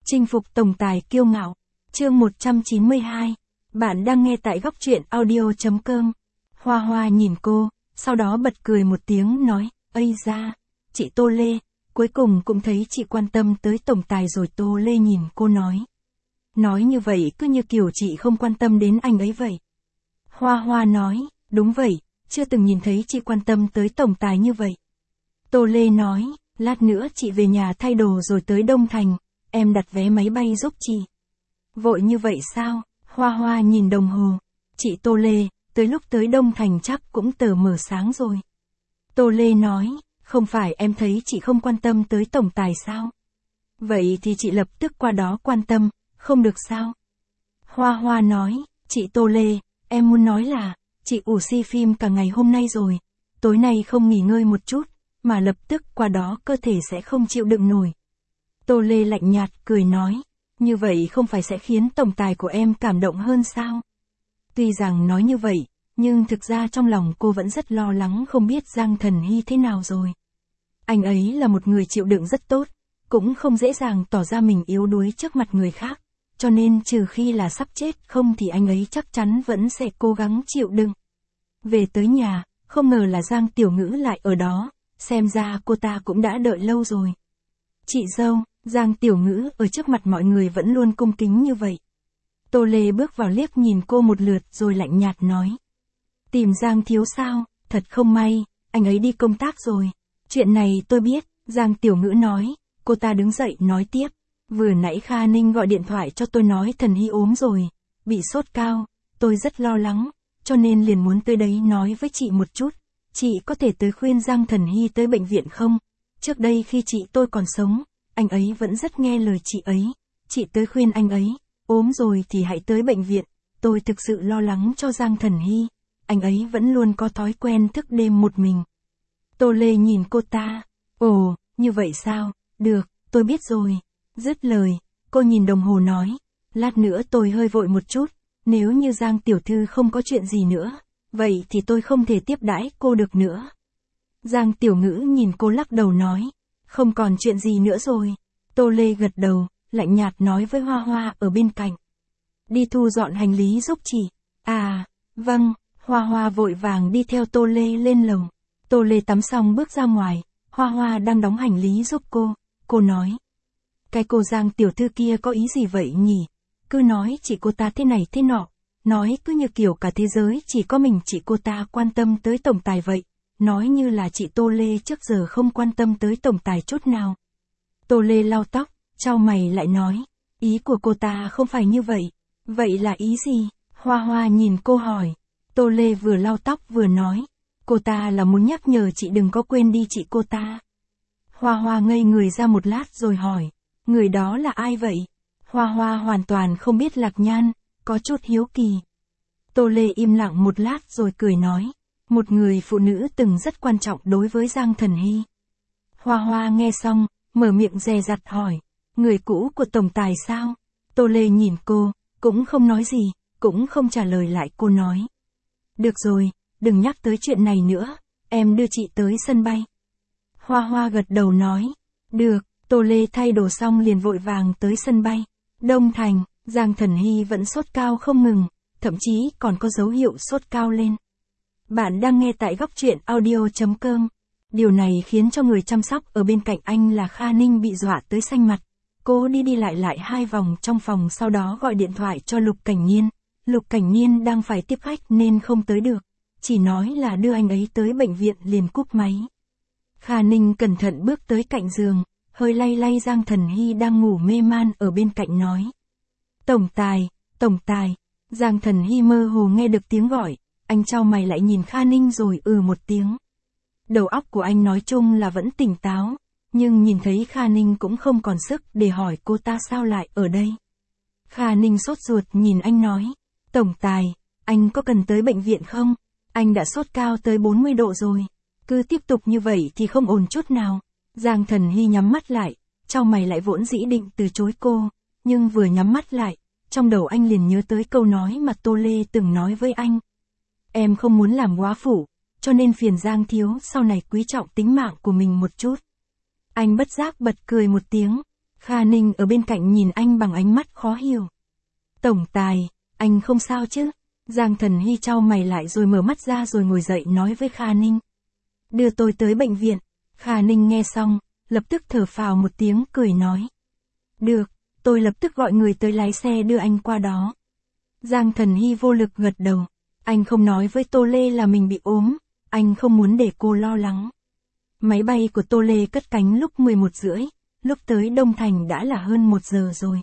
Chinh phục tổng tài kiêu ngạo. Chương 192. Bạn đang nghe tại góc truyện audio.com. Hoa Hoa nhìn cô, sau đó bật cười một tiếng nói, ây da, chị Tô Lê, cuối cùng cũng thấy chị quan tâm tới tổng tài rồi. Tô Lê nhìn cô nói. Nói như vậy cứ như kiểu chị không quan tâm đến anh ấy vậy. Hoa Hoa nói, đúng vậy, chưa từng nhìn thấy chị quan tâm tới tổng tài như vậy. Tô Lê nói, lát nữa chị về nhà thay đồ rồi tới Đông Thành, em đặt vé máy bay giúp chị. Vội như vậy sao? Hoa Hoa nhìn đồng hồ. Chị Tô Lê, tới lúc tới Đông Thành chắc cũng tờ mờ sáng rồi. Tô Lê nói, không phải em thấy chị không quan tâm tới tổng tài sao? Vậy thì chị lập tức qua đó quan tâm, không được sao? Hoa Hoa nói, chị Tô Lê, em muốn nói là, chị ủ xi phim cả ngày hôm nay rồi, tối nay không nghỉ ngơi một chút, mà lập tức qua đó cơ thể sẽ không chịu đựng nổi. Tô Lê lạnh nhạt cười nói, như vậy không phải sẽ khiến tổng tài của em cảm động hơn sao? Tuy rằng nói như vậy, nhưng thực ra trong lòng cô vẫn rất lo lắng không biết Giang Thần Hy thế nào rồi. Anh ấy là một người chịu đựng rất tốt, cũng không dễ dàng tỏ ra mình yếu đuối trước mặt người khác, cho nên trừ khi là sắp chết không thì anh ấy chắc chắn vẫn sẽ cố gắng chịu đựng. Về tới nhà, không ngờ là Giang Tiểu Ngữ lại ở đó, xem ra cô ta cũng đã đợi lâu rồi. Chị dâu, Giang Tiểu Ngữ ở trước mặt mọi người vẫn luôn cung kính như vậy. Tô Lê bước vào liếc nhìn cô một lượt rồi lạnh nhạt nói. Tìm Giang thiếu sao, thật không may, anh ấy đi công tác rồi. Chuyện này tôi biết, Giang Tiểu Ngữ nói, cô ta đứng dậy nói tiếp. Vừa nãy Kha Ninh gọi điện thoại cho tôi nói Thần Hy ốm rồi, bị sốt cao, tôi rất lo lắng, cho nên liền muốn tới đấy nói với chị một chút. Chị có thể tới khuyên Giang Thần Hy tới bệnh viện không? Trước đây khi chị tôi còn sống, anh ấy vẫn rất nghe lời chị ấy. Chị tới khuyên anh ấy, ốm rồi thì hãy tới bệnh viện. Tôi thực sự lo lắng cho Giang Thần Hy. Anh ấy vẫn luôn có thói quen thức đêm một mình. Tô Lê nhìn cô ta. Ồ, như vậy sao? Được, tôi biết rồi. Dứt lời, cô nhìn đồng hồ nói. Lát nữa tôi hơi vội một chút. Nếu như Giang tiểu thư không có chuyện gì nữa, vậy thì tôi không thể tiếp đãi cô được nữa. Giang Tiểu Ngữ nhìn cô lắc đầu nói. Không còn chuyện gì nữa rồi. Tô Lê gật đầu, lạnh nhạt nói với Hoa Hoa ở bên cạnh. Đi thu dọn hành lý giúp chị. À, vâng, Hoa Hoa vội vàng đi theo Tô Lê lên lầu. Tô Lê tắm xong bước ra ngoài, Hoa Hoa đang đóng hành lý giúp cô nói. Cái cô Giang tiểu thư kia có ý gì vậy nhỉ? Cứ nói chị cô ta thế này thế nọ, nói cứ như kiểu cả thế giới chỉ có mình chị cô ta quan tâm tới tổng tài vậy. Nói như là chị Tô Lê trước giờ không quan tâm tới tổng tài chút nào. Tô Lê lau tóc, chau mày lại nói, ý của cô ta không phải như vậy. Vậy là ý gì? Hoa Hoa nhìn cô hỏi. Tô Lê vừa lau tóc vừa nói, cô ta là muốn nhắc nhở chị đừng có quên đi chị cô ta. Hoa Hoa ngây người ra một lát rồi hỏi, người đó là ai vậy? Hoa Hoa hoàn toàn không biết Lạc Nhan, có chút hiếu kỳ. Tô Lê im lặng một lát rồi cười nói, một người phụ nữ từng rất quan trọng đối với Giang Thần Hy. Hoa Hoa nghe xong, mở miệng dè dặt hỏi, người cũ của tổng tài sao? Tô Lê nhìn cô, cũng không nói gì, cũng không trả lời lại. Cô nói, được rồi, đừng nhắc tới chuyện này nữa, em đưa chị tới sân bay. Hoa Hoa gật đầu nói, được. Tô Lê thay đồ xong liền vội vàng tới sân bay. Đông Thành, Giang Thần Hy vẫn sốt cao không ngừng, thậm chí còn có dấu hiệu sốt cao lên. Bạn đang nghe tại góc truyện audio.com. Điều này khiến cho người chăm sóc ở bên cạnh anh là Kha Ninh bị dọa tới xanh mặt. Cô đi lại 2 vòng trong phòng, sau đó gọi điện thoại cho Lục Cảnh Nhiên. Lục Cảnh Nhiên đang phải tiếp khách nên không tới được, chỉ nói là đưa anh ấy tới bệnh viện liền cúp máy. Kha Ninh cẩn thận bước tới cạnh giường, hơi lay Giang Thần Hy đang ngủ mê man ở bên cạnh nói. Tổng tài. Giang Thần Hy mơ hồ nghe được tiếng gọi, anh chau mày lại nhìn Kha Ninh rồi một tiếng. Đầu óc của anh nói chung là vẫn tỉnh táo, nhưng nhìn thấy Kha Ninh cũng không còn sức để hỏi cô ta sao lại ở đây. Kha Ninh sốt ruột nhìn anh nói, tổng tài, anh có cần tới bệnh viện không? Anh đã sốt cao tới 40 độ rồi, cứ tiếp tục như vậy thì không ổn chút nào. Giang Thần Hy nhắm mắt lại, chau mày lại vốn dĩ định từ chối cô, nhưng vừa nhắm mắt lại, trong đầu anh liền nhớ tới câu nói mà Tô Lê từng nói với anh. Em không muốn làm góa phụ, cho nên phiền Giang thiếu sau này quý trọng tính mạng của mình một chút. Anh bất giác bật cười một tiếng. Kha Ninh ở bên cạnh nhìn anh bằng ánh mắt khó hiểu. Tổng tài, anh không sao chứ? Giang Thần Hy chau mày lại rồi mở mắt ra rồi ngồi dậy nói với Kha Ninh. Đưa tôi tới bệnh viện. Kha Ninh nghe xong, lập tức thở phào một tiếng cười nói. Được, tôi lập tức gọi người tới lái xe đưa anh qua đó. Giang Thần Hy vô lực gật đầu. Anh không nói với Tô Lê là mình bị ốm, anh không muốn để cô lo lắng. Máy bay của Tô Lê cất cánh lúc 11:30, lúc tới Đông Thành đã là hơn 1 giờ rồi.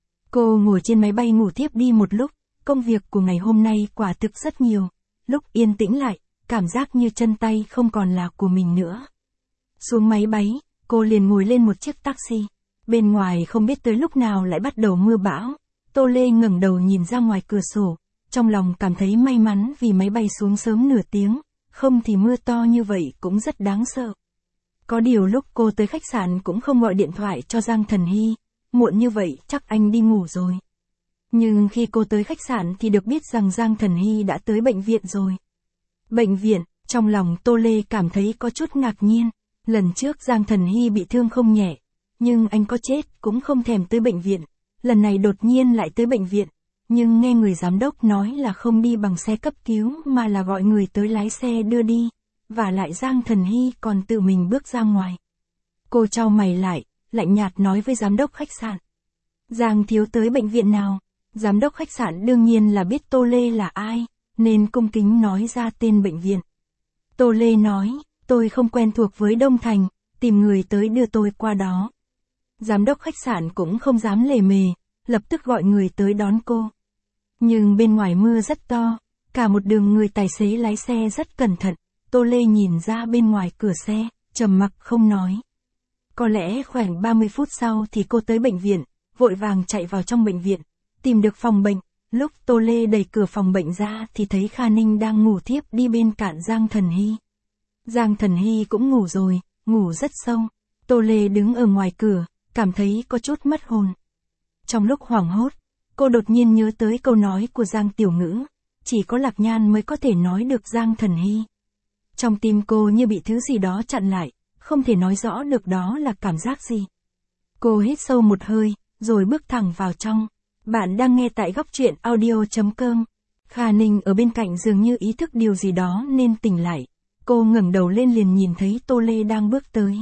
Cô ngồi trên máy bay ngủ thiếp đi một lúc, công việc của ngày hôm nay quả thực rất nhiều. Lúc yên tĩnh lại, cảm giác như chân tay không còn là của mình nữa. Xuống máy bay, cô liền ngồi lên một chiếc taxi. Bên ngoài không biết tới lúc nào lại bắt đầu mưa bão. Tô Lê ngẩng đầu nhìn ra ngoài cửa sổ, trong lòng cảm thấy may mắn vì máy bay xuống sớm nửa tiếng, không thì mưa to như vậy cũng rất đáng sợ. Có điều lúc cô tới khách sạn cũng không gọi điện thoại cho Giang Thần Hy, muộn như vậy chắc anh đi ngủ rồi. Nhưng khi cô tới khách sạn thì được biết rằng Giang Thần Hy đã tới bệnh viện rồi. Bệnh viện, trong lòng Tô Lê cảm thấy có chút ngạc nhiên, lần trước Giang Thần Hy bị thương không nhẹ, nhưng anh có chết cũng không thèm tới bệnh viện, lần này đột nhiên lại tới bệnh viện, nhưng nghe người giám đốc nói là không đi bằng xe cấp cứu mà là gọi người tới lái xe đưa đi, và lại Giang Thần Hy còn tự mình bước ra ngoài. Cô chau mày lại, lạnh nhạt nói với giám đốc khách sạn. Giang thiếu tới bệnh viện nào? Giám đốc khách sạn đương nhiên là biết Tô Lê là ai, nên cung kính nói ra tên bệnh viện. Tô Lê nói, tôi không quen thuộc với Đông Thành, tìm người tới đưa tôi qua đó. Giám đốc khách sạn cũng không dám lề mề, lập tức gọi người tới đón cô. Nhưng bên ngoài mưa rất to, cả một đường người tài xế lái xe rất cẩn thận, Tô Lê nhìn ra bên ngoài cửa xe, trầm mặc không nói. Có lẽ khoảng 30 phút sau thì cô tới bệnh viện, vội vàng chạy vào trong bệnh viện, tìm được phòng bệnh. Lúc Tô Lê đẩy cửa phòng bệnh ra thì thấy Kha Ninh đang ngủ thiếp đi bên cạnh Giang Thần Hy. Giang Thần Hy cũng ngủ rồi, ngủ rất sâu. Tô Lê đứng ở ngoài cửa, cảm thấy có chút mất hồn. Trong lúc hoảng hốt, cô đột nhiên nhớ tới câu nói của Giang Tiểu Ngữ, chỉ có Lạc Nhan mới có thể nói được Giang Thần Hy. Trong tim cô như bị thứ gì đó chặn lại, không thể nói rõ được đó là cảm giác gì. Cô hít sâu một hơi, rồi bước thẳng vào trong. Bạn đang nghe tại góc truyện audio.com. Kha Ninh ở bên cạnh dường như ý thức điều gì đó nên tỉnh lại. Cô ngẩng đầu lên liền nhìn thấy Tô Lê đang bước tới.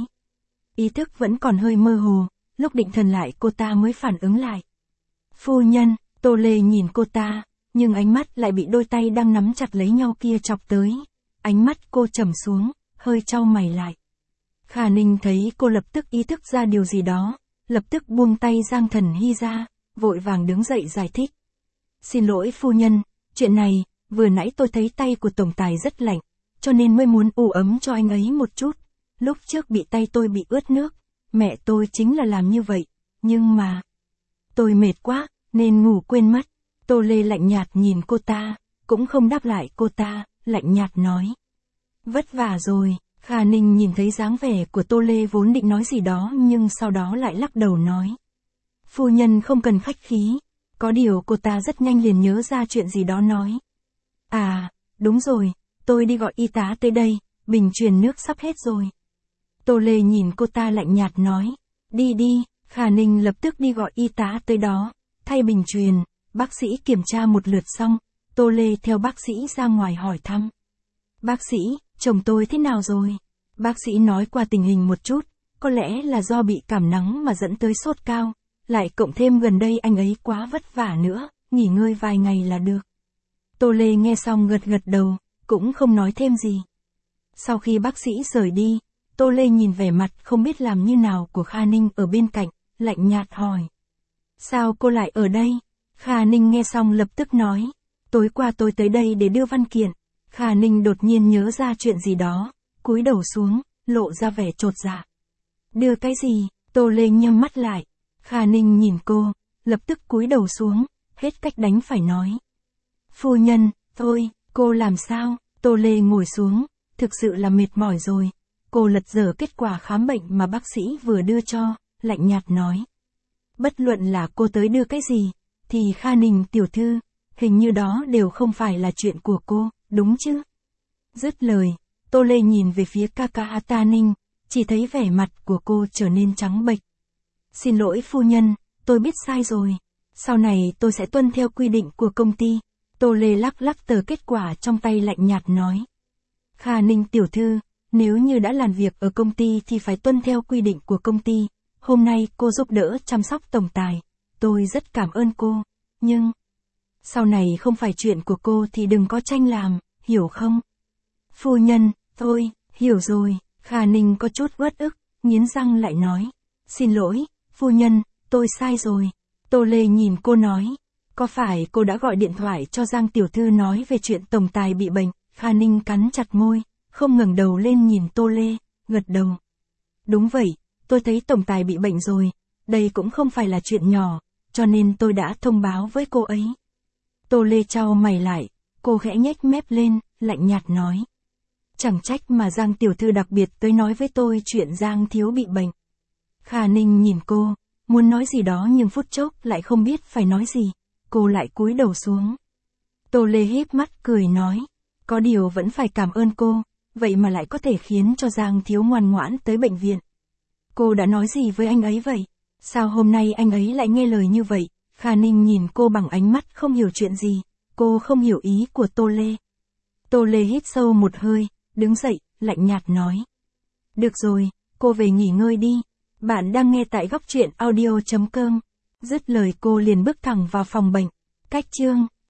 Ý thức vẫn còn hơi mơ hồ, lúc định thần lại cô ta mới phản ứng lại. Phu nhân, Tô Lê nhìn cô ta, nhưng ánh mắt lại bị đôi tay đang nắm chặt lấy nhau kia chọc tới. Ánh mắt cô trầm xuống, hơi chau mày lại. Kha Ninh thấy cô lập tức ý thức ra điều gì đó, lập tức buông tay Giang Thần Hy ra, vội vàng đứng dậy giải thích. Xin lỗi phu nhân, chuyện này, vừa nãy tôi thấy tay của tổng tài rất lạnh, cho nên mới muốn ủ ấm cho anh ấy một chút. Lúc trước bị tay tôi bị ướt nước, mẹ tôi chính là làm như vậy, nhưng mà... Tôi mệt quá, nên ngủ quên mất. Tô Lê lạnh nhạt nhìn cô ta, cũng không đáp lại cô ta, lạnh nhạt nói. Vất vả rồi. Kha Ninh nhìn thấy dáng vẻ của Tô Lê vốn định nói gì đó nhưng sau đó lại lắc đầu nói. Phu nhân không cần khách khí. Có điều cô ta rất nhanh liền nhớ ra chuyện gì đó nói. À, đúng rồi, tôi đi gọi y tá tới đây, bình truyền nước sắp hết rồi. Tô Lê nhìn cô ta lạnh nhạt nói. Đi đi, Kha Ninh lập tức đi gọi y tá tới đó, thay bình truyền, bác sĩ kiểm tra một lượt xong, Tô Lê theo bác sĩ ra ngoài hỏi thăm. Bác sĩ, chồng tôi thế nào rồi? Bác sĩ nói qua tình hình một chút, có lẽ là do bị cảm nắng mà dẫn tới sốt cao, lại cộng thêm gần đây anh ấy quá vất vả nữa, nghỉ ngơi vài ngày là được. Tô Lê nghe xong gật gật đầu, cũng không nói thêm gì. Sau khi bác sĩ rời đi, Tô Lê nhìn vẻ mặt không biết làm như nào của Kha Ninh ở bên cạnh, lạnh nhạt hỏi. Sao cô lại ở đây? Kha Ninh nghe xong lập tức nói. Tối qua tôi tới đây để đưa văn kiện. Kha Ninh đột nhiên nhớ ra chuyện gì đó, cúi đầu xuống, lộ ra vẻ chột dạ. Đưa cái gì? Tô Lê nhắm mắt lại. Kha Ninh nhìn cô, lập tức cúi đầu xuống, hết cách đành phải nói. Phu nhân, thôi, cô làm sao? Tô Lê ngồi xuống, thực sự là mệt mỏi rồi. Cô lật dở kết quả khám bệnh mà bác sĩ vừa đưa cho, lạnh nhạt nói. Bất luận là cô tới đưa cái gì, thì Kha Ninh tiểu thư, hình như đó đều không phải là chuyện của cô, đúng chứ? Dứt lời, Tô Lê nhìn về phía Kaka Ninh, chỉ thấy vẻ mặt của cô trở nên trắng bệch. Xin lỗi phu nhân, tôi biết sai rồi. Sau này tôi sẽ tuân theo quy định của công ty. Tô Lê lắc lắc tờ kết quả trong tay lạnh nhạt nói. Kha Ninh tiểu thư, nếu như đã làm việc ở công ty thì phải tuân theo quy định của công ty. Hôm nay cô giúp đỡ chăm sóc tổng tài. Tôi rất cảm ơn cô. Nhưng, sau này không phải chuyện của cô thì đừng có tranh làm, hiểu không? Phu nhân, thôi, hiểu rồi. Kha Ninh có chút uất ức, nghiến răng lại nói. Xin lỗi, phu nhân, tôi sai rồi. Tô Lê nhìn cô nói. Có phải cô đã gọi điện thoại cho Giang tiểu thư nói về chuyện tổng tài bị bệnh? Kha Ninh cắn chặt môi, không ngẩng đầu lên nhìn Tô Lê, gật đầu. Đúng vậy, tôi thấy tổng tài bị bệnh rồi, đây cũng không phải là chuyện nhỏ, cho nên tôi đã thông báo với cô ấy. Tô Lê chau mày lại, cô khẽ nhếch mép lên, lạnh nhạt nói. Chẳng trách mà Giang tiểu thư đặc biệt tới nói với tôi chuyện Giang thiếu bị bệnh. Kha Ninh nhìn cô, muốn nói gì đó nhưng phút chốc lại không biết phải nói gì, cô lại cúi đầu xuống. Tô Lê híp mắt cười nói, có điều vẫn phải cảm ơn cô, vậy mà lại có thể khiến cho Giang thiếu ngoan ngoãn tới bệnh viện. Cô đã nói gì với anh ấy vậy? Sao hôm nay anh ấy lại nghe lời như vậy? Kha Ninh nhìn cô bằng ánh mắt không hiểu chuyện gì, cô không hiểu ý của Tô Lê. Tô Lê hít sâu một hơi, đứng dậy, lạnh nhạt nói. Được rồi, cô về nghỉ ngơi đi. Bạn đang nghe tại góc truyện audio.com. Dứt lời cô liền bước thẳng vào phòng bệnh. Cách chương